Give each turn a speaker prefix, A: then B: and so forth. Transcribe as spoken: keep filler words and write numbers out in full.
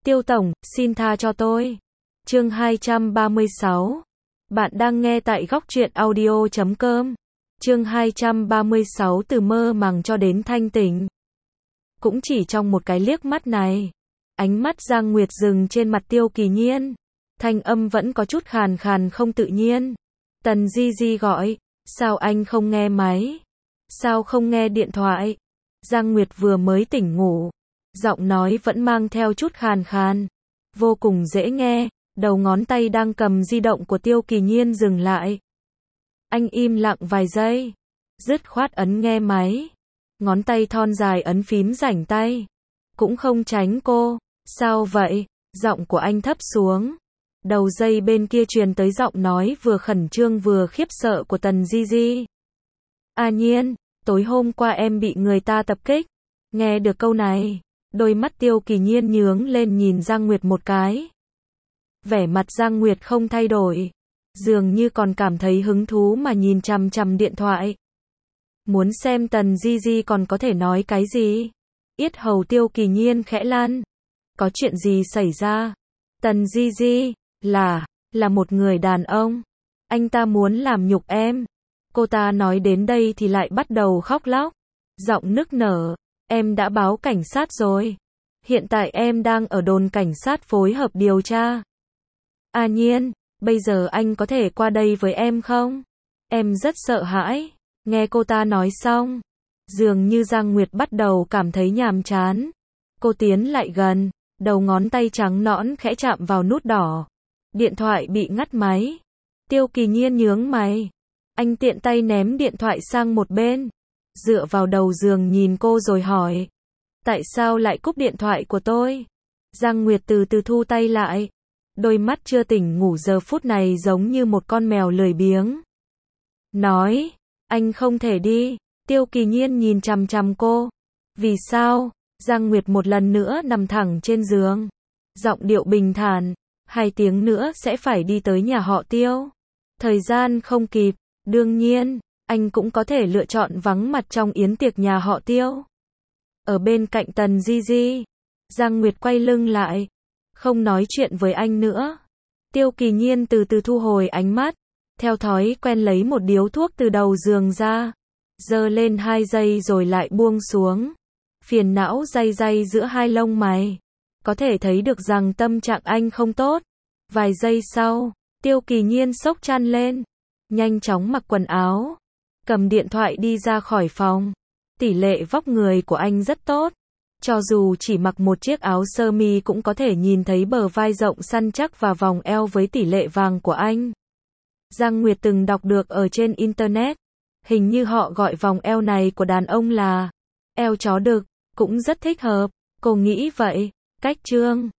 A: Tiêu tổng, xin tha cho tôi. Chương hai trăm ba mươi sáu. Bạn đang nghe tại góc truyện audio chấm com. Chương hai trăm ba mươi sáu từ mơ màng cho đến thanh tỉnh. Cũng chỉ trong một cái liếc mắt này, ánh mắt Giang Nguyệt dừng trên mặt Tiêu Kỳ Nhiên. Thanh âm vẫn có chút khàn khàn không tự nhiên. Tần Di Di gọi, sao anh không nghe máy? Sao không nghe điện thoại? Giang Nguyệt vừa mới tỉnh ngủ, giọng nói vẫn mang theo chút khàn khàn, vô cùng dễ nghe, đầu ngón tay đang cầm di động của Tiêu Kỳ Nhiên dừng lại. Anh im lặng vài giây, dứt khoát ấn nghe máy, ngón tay thon dài ấn phím rảnh tay, cũng không tránh cô. Sao vậy? Giọng của anh thấp xuống. Đầu dây bên kia truyền tới giọng nói vừa khẩn trương vừa khiếp sợ của Tần Di Di. A Nhiên, tối hôm qua em bị người ta tập kích. Nghe được câu này, đôi mắt Tiêu Kỳ Nhiên nhướng lên nhìn Giang Nguyệt một cái. Vẻ mặt Giang Nguyệt không thay đổi, dường như còn cảm thấy hứng thú mà nhìn chằm chằm điện thoại. Muốn xem Tần Di Di còn có thể nói cái gì. Yết hầu Tiêu Kỳ Nhiên khẽ lan. Có chuyện gì xảy ra? Tần Di Di, là, là một người đàn ông. Anh ta muốn làm nhục em. Cô ta nói đến đây thì lại bắt đầu khóc lóc. Giọng nức nở, em đã báo cảnh sát rồi. Hiện tại em đang ở đồn cảnh sát phối hợp điều tra. A Nhiên, bây giờ anh có thể qua đây với em không? Em rất sợ hãi. Nghe cô ta nói xong, dường như Giang Nguyệt bắt đầu cảm thấy nhàm chán. Cô tiến lại gần, đầu ngón tay trắng nõn khẽ chạm vào nút đỏ. Điện thoại bị ngắt máy. Tiêu Kỳ Nhiên nhướng mày. Anh tiện tay ném điện thoại sang một bên, dựa vào đầu giường nhìn cô rồi hỏi. Tại sao lại cúp điện thoại của tôi? Giang Nguyệt từ từ thu tay lại. Đôi mắt chưa tỉnh ngủ giờ phút này giống như một con mèo lười biếng. Nói, anh không thể đi. Tiêu Kỳ Nhiên nhìn chằm chằm cô. Vì sao? Giang Nguyệt một lần nữa nằm thẳng trên giường. Giọng điệu bình thản. Hai tiếng nữa sẽ phải đi tới nhà họ Tiêu. Thời gian không kịp. Đương nhiên, anh cũng có thể lựa chọn vắng mặt trong yến tiệc nhà họ Tiêu. Ở bên cạnh Tần Di Di, Giang Nguyệt quay lưng lại, không nói chuyện với anh nữa. Tiêu Kỳ Nhiên từ từ thu hồi ánh mắt, theo thói quen lấy một điếu thuốc từ đầu giường ra, giơ lên hai giây rồi lại buông xuống. Phiền não day day giữa hai lông mày, có thể thấy được rằng tâm trạng anh không tốt. Vài giây sau, Tiêu Kỳ Nhiên xốc chăn lên, nhanh chóng mặc quần áo, cầm điện thoại đi ra khỏi phòng. Tỷ lệ vóc người của anh rất tốt, cho dù chỉ mặc một chiếc áo sơ mi cũng có thể nhìn thấy bờ vai rộng săn chắc và vòng eo với tỷ lệ vàng của anh. Giang Nguyệt từng đọc được ở trên internet, hình như họ gọi vòng eo này của đàn ông là eo chó đực, cũng rất thích hợp. Cô nghĩ vậy. Cách chương